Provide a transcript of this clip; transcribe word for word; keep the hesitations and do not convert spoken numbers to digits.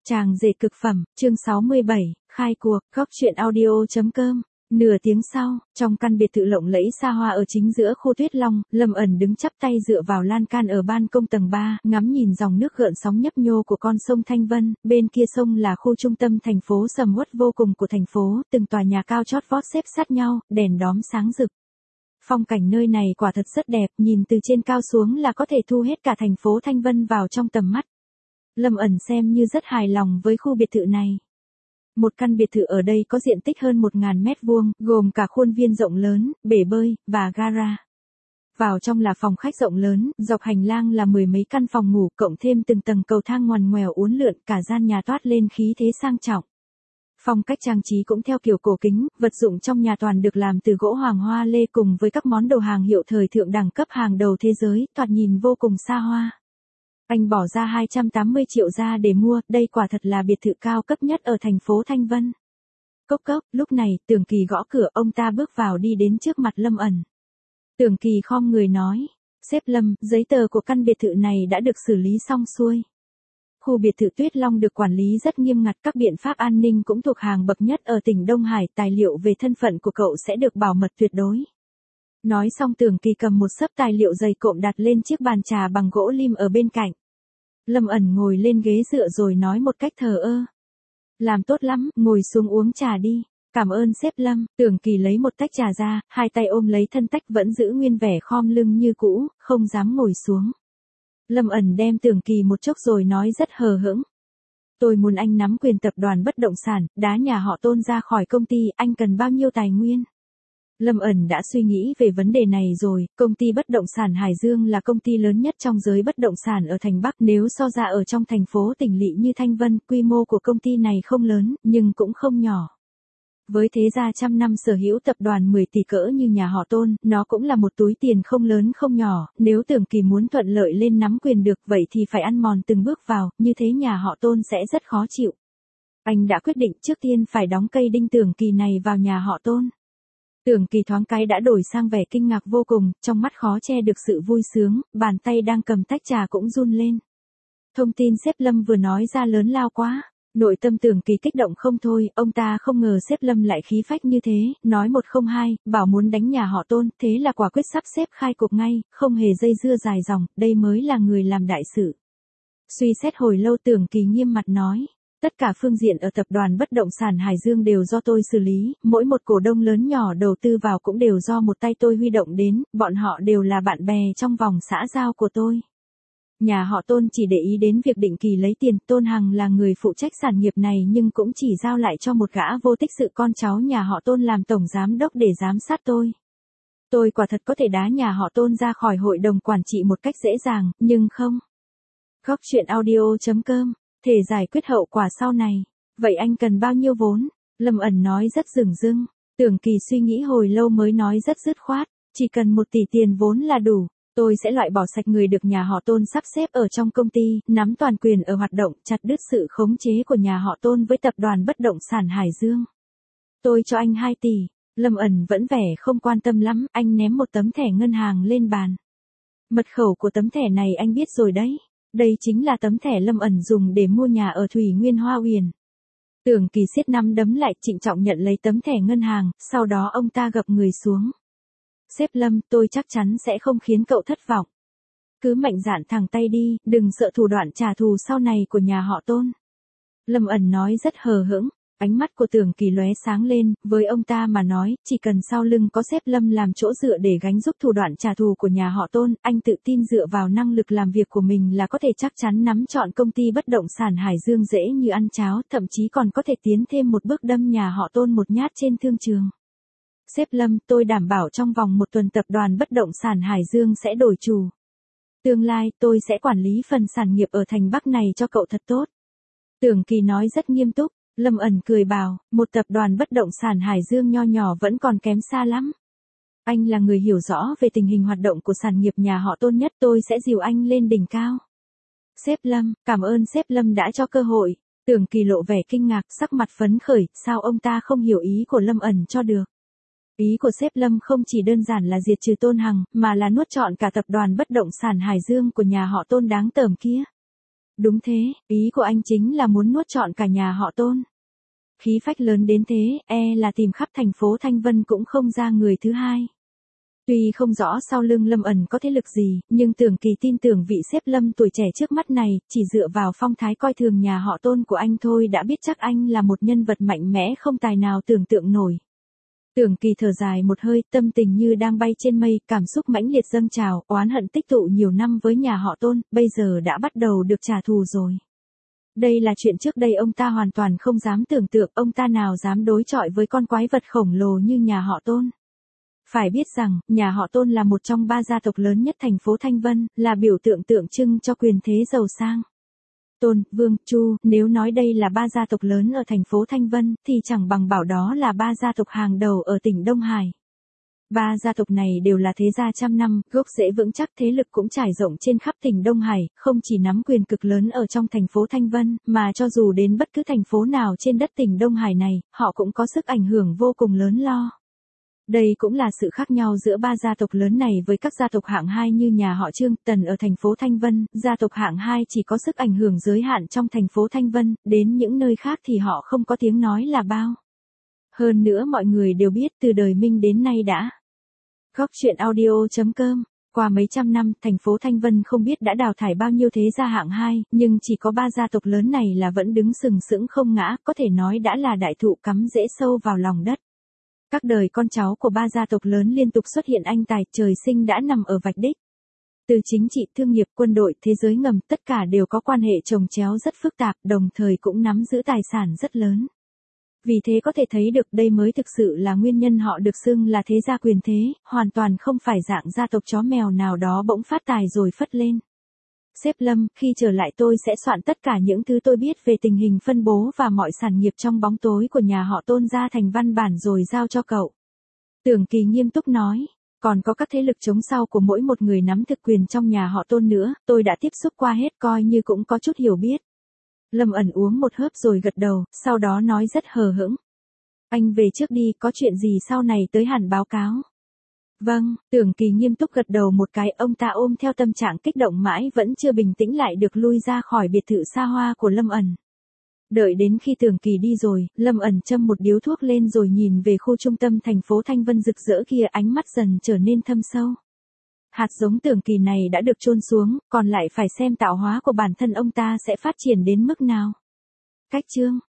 Chàng rể cực phẩm, chương sáu mươi bảy, khai cuộc, góc truyện audio.com. Nửa tiếng sau, trong căn biệt thự lộng lẫy xa hoa ở chính giữa khu Tuyết Long, Lâm ẩn đứng chắp tay dựa vào lan can ở ban công tầng ba, ngắm nhìn dòng nước gợn sóng nhấp nhô của con sông Thanh Vân, bên kia sông là khu trung tâm thành phố sầm uất vô cùng của thành phố, từng tòa nhà cao chót vót xếp sát nhau, đèn đóm sáng rực. Phong cảnh nơi này quả thật rất đẹp, nhìn từ trên cao xuống là có thể thu hết cả thành phố Thanh Vân vào trong tầm mắt. Lâm ẩn xem như rất hài lòng với khu biệt thự này. Một căn biệt thự ở đây có diện tích hơn một nghìn mét vuông, gồm cả khuôn viên rộng lớn, bể bơi, và gara. Vào trong là phòng khách rộng lớn, dọc hành lang là mười mấy căn phòng ngủ, cộng thêm từng tầng cầu thang ngoằn ngoèo uốn lượn, cả gian nhà toát lên khí thế sang trọng. Phong cách trang trí cũng theo kiểu cổ kính, vật dụng trong nhà toàn được làm từ gỗ hoàng hoa lê cùng với các món đồ hàng hiệu thời thượng đẳng cấp hàng đầu thế giới, thoạt nhìn vô cùng xa hoa. Anh bỏ ra hai trăm tám mươi triệu ra để mua, đây quả thật là biệt thự cao cấp nhất ở thành phố Thanh Vân. Cốc cốc, lúc này, Tưởng Kỳ gõ cửa, ông ta bước vào đi đến trước mặt Lâm ẩn. Tưởng Kỳ khom người nói, sếp Lâm, giấy tờ của căn biệt thự này đã được xử lý xong xuôi. Khu biệt thự Tuyết Long được quản lý rất nghiêm ngặt, các biện pháp an ninh cũng thuộc hàng bậc nhất ở tỉnh Đông Hải, tài liệu về thân phận của cậu sẽ được bảo mật tuyệt đối. Nói xong Tưởng Kỳ cầm một xấp tài liệu dày cộm đặt lên chiếc bàn trà bằng gỗ lim ở bên cạnh. Lâm ẩn ngồi lên ghế dựa rồi nói một cách thờ ơ. Làm tốt lắm, ngồi xuống uống trà đi. Cảm ơn sếp Lâm. Tưởng Kỳ lấy một tách trà ra, hai tay ôm lấy thân tách vẫn giữ nguyên vẻ khom lưng như cũ, không dám ngồi xuống. Lâm ẩn đem Tưởng Kỳ một chốc rồi nói rất hờ hững. Tôi muốn anh nắm quyền tập đoàn bất động sản, đá nhà họ Tôn ra khỏi công ty, anh cần bao nhiêu tài nguyên? Lâm ẩn đã suy nghĩ về vấn đề này rồi, công ty bất động sản Hải Dương là công ty lớn nhất trong giới bất động sản ở thành Bắc, nếu so ra ở trong thành phố tỉnh lỵ như Thanh Vân, quy mô của công ty này không lớn, nhưng cũng không nhỏ. Với thế gia trăm năm sở hữu tập đoàn mười tỷ cỡ như nhà họ Tôn, nó cũng là một túi tiền không lớn không nhỏ, nếu Tưởng Kỳ muốn thuận lợi lên nắm quyền được vậy thì phải ăn mòn từng bước vào, như thế nhà họ Tôn sẽ rất khó chịu. Anh đã quyết định trước tiên phải đóng cây đinh Tưởng Kỳ này vào nhà họ Tôn. Tưởng Kỳ thoáng cái đã đổi sang vẻ kinh ngạc vô cùng, trong mắt khó che được sự vui sướng, bàn tay đang cầm tách trà cũng run lên. Thông tin sếp Lâm vừa nói ra lớn lao quá, nội tâm Tưởng Kỳ kích động không thôi, ông ta không ngờ sếp Lâm lại khí phách như thế, nói một không hai, bảo muốn đánh nhà họ Tôn, thế là quả quyết sắp xếp khai cuộc ngay, không hề dây dưa dài dòng, đây mới là người làm đại sự. Suy xét hồi lâu Tưởng Kỳ nghiêm mặt nói. Tất cả phương diện ở tập đoàn bất động sản Hải Dương đều do tôi xử lý, mỗi một cổ đông lớn nhỏ đầu tư vào cũng đều do một tay tôi huy động đến, bọn họ đều là bạn bè trong vòng xã giao của tôi. Nhà họ Tôn chỉ để ý đến việc định kỳ lấy tiền, Tôn Hằng là người phụ trách sản nghiệp này nhưng cũng chỉ giao lại cho một gã vô tích sự con cháu nhà họ Tôn làm tổng giám đốc để giám sát tôi. Tôi quả thật có thể đá nhà họ Tôn ra khỏi hội đồng quản trị một cách dễ dàng, nhưng không. Góc truyện audio.com Thể giải quyết hậu quả sau này. Vậy anh cần bao nhiêu vốn? Lâm ẩn nói rất dửng dưng. Tưởng Kỳ suy nghĩ hồi lâu mới nói rất dứt khoát. Chỉ cần một tỷ tiền vốn là đủ. Tôi sẽ loại bỏ sạch người được nhà họ Tôn sắp xếp ở trong công ty, nắm toàn quyền ở hoạt động, chặt đứt sự khống chế của nhà họ Tôn với tập đoàn bất động sản Hải Dương. Tôi cho anh hai tỷ. Lâm ẩn vẫn vẻ không quan tâm lắm, anh ném một tấm thẻ ngân hàng lên bàn. Mật khẩu của tấm thẻ này anh biết rồi đấy. Đây chính là tấm thẻ Lâm ẩn dùng để mua nhà ở Thủy Nguyên Hoa Uyển. Tưởng Kỳ siết nắm đấm lại, trịnh trọng nhận lấy tấm thẻ ngân hàng, sau đó ông ta gập người xuống. Sếp Lâm, tôi chắc chắn sẽ không khiến cậu thất vọng. Cứ mạnh dạn thẳng tay đi, đừng sợ thủ đoạn trả thù sau này của nhà họ Tôn. Lâm ẩn nói rất hờ hững. Ánh mắt của Tưởng Kỳ lóe sáng lên, với ông ta mà nói, chỉ cần sau lưng có sếp Lâm làm chỗ dựa để gánh giúp thủ đoạn trả thù của nhà họ Tôn, anh tự tin dựa vào năng lực làm việc của mình là có thể chắc chắn nắm trọn công ty bất động sản Hải Dương dễ như ăn cháo, thậm chí còn có thể tiến thêm một bước đâm nhà họ Tôn một nhát trên thương trường. Sếp Lâm, tôi đảm bảo trong vòng một tuần tập đoàn bất động sản Hải Dương sẽ đổi chủ. Tương lai, tôi sẽ quản lý phần sản nghiệp ở thành Bắc này cho cậu thật tốt. Tưởng Kỳ nói rất nghiêm túc. Lâm ẩn cười bảo, một tập đoàn bất động sản Hải Dương nho nhỏ vẫn còn kém xa lắm. Anh là người hiểu rõ về tình hình hoạt động của sản nghiệp nhà họ Tôn nhất, tôi sẽ dìu anh lên đỉnh cao. Sếp Lâm, cảm ơn sếp Lâm đã cho cơ hội. Tưởng Kỳ lộ vẻ kinh ngạc, sắc mặt phấn khởi, sao ông ta không hiểu ý của Lâm ẩn cho được. Ý của sếp Lâm không chỉ đơn giản là diệt trừ Tôn Hằng, mà là nuốt trọn cả tập đoàn bất động sản Hải Dương của nhà họ Tôn đáng tởm kia. Đúng thế, ý của anh chính là muốn nuốt trọn cả nhà họ Tôn. Khí phách lớn đến thế, e là tìm khắp thành phố Thanh Vân cũng không ra người thứ hai. Tuy không rõ sau lưng Lâm ẩn có thế lực gì, nhưng Tưởng Kỳ tin tưởng vị sếp Lâm tuổi trẻ trước mắt này, chỉ dựa vào phong thái coi thường nhà họ Tôn của anh thôi đã biết chắc anh là một nhân vật mạnh mẽ không tài nào tưởng tượng nổi. Tưởng Kỳ thở dài một hơi, tâm tình như đang bay trên mây, cảm xúc mãnh liệt dâng trào, oán hận tích tụ nhiều năm với nhà họ Tôn, bây giờ đã bắt đầu được trả thù rồi. Đây là chuyện trước đây ông ta hoàn toàn không dám tưởng tượng, ông ta nào dám đối chọi với con quái vật khổng lồ như nhà họ Tôn. Phải biết rằng, nhà họ Tôn là một trong ba gia tộc lớn nhất thành phố Thanh Vân, là biểu tượng tượng trưng cho quyền thế giàu sang. Tôn, Vương, Chu, nếu nói đây là ba gia tộc lớn ở thành phố Thanh Vân, thì chẳng bằng bảo đó là ba gia tộc hàng đầu ở tỉnh Đông Hải. Ba gia tộc này đều là thế gia trăm năm, gốc rễ vững chắc, thế lực cũng trải rộng trên khắp tỉnh Đông Hải, không chỉ nắm quyền cực lớn ở trong thành phố Thanh Vân, mà cho dù đến bất cứ thành phố nào trên đất tỉnh Đông Hải này, họ cũng có sức ảnh hưởng vô cùng lớn lo. Đây cũng là sự khác nhau giữa ba gia tộc lớn này với các gia tộc hạng hai như nhà họ Trương, Tần ở thành phố Thanh Vân, gia tộc hạng hai chỉ có sức ảnh hưởng giới hạn trong thành phố Thanh Vân, đến những nơi khác thì họ không có tiếng nói là bao. Hơn nữa mọi người đều biết từ đời Minh đến nay đã. Góc truyện audio chấm com. Qua mấy trăm năm, thành phố Thanh Vân không biết đã đào thải bao nhiêu thế gia hạng hai, nhưng chỉ có ba gia tộc lớn này là vẫn đứng sừng sững không ngã, có thể nói đã là đại thụ cắm rễ sâu vào lòng đất. Các đời con cháu của ba gia tộc lớn liên tục xuất hiện anh tài, trời sinh đã nằm ở vạch đích. Từ chính trị, thương nghiệp, quân đội, thế giới ngầm, tất cả đều có quan hệ chồng chéo rất phức tạp, đồng thời cũng nắm giữ tài sản rất lớn. Vì thế có thể thấy được đây mới thực sự là nguyên nhân họ được xưng là thế gia quyền thế, hoàn toàn không phải dạng gia tộc chó mèo nào đó bỗng phát tài rồi phất lên. Sếp Lâm, khi trở lại tôi sẽ soạn tất cả những thứ tôi biết về tình hình phân bố và mọi sản nghiệp trong bóng tối của nhà họ Tôn ra thành văn bản rồi giao cho cậu. Tưởng Kỳ nghiêm túc nói, còn có các thế lực chống sau của mỗi một người nắm thực quyền trong nhà họ Tôn nữa, tôi đã tiếp xúc qua hết coi như cũng có chút hiểu biết. Lâm ẩn uống một hớp rồi gật đầu, sau đó nói rất hờ hững. Anh về trước đi, có chuyện gì sau này tới hẳn báo cáo. Vâng, Tưởng Kỳ nghiêm túc gật đầu một cái, ông ta ôm theo tâm trạng kích động mãi vẫn chưa bình tĩnh lại được lui ra khỏi biệt thự xa hoa của Lâm ẩn. Đợi đến khi Tưởng Kỳ đi rồi, Lâm ẩn châm một điếu thuốc lên rồi nhìn về khu trung tâm thành phố Thanh Vân rực rỡ kia, ánh mắt dần trở nên thâm sâu. Hạt giống Tưởng Kỳ này đã được chôn xuống, còn lại phải xem tạo hóa của bản thân ông ta sẽ phát triển đến mức nào. Cách chương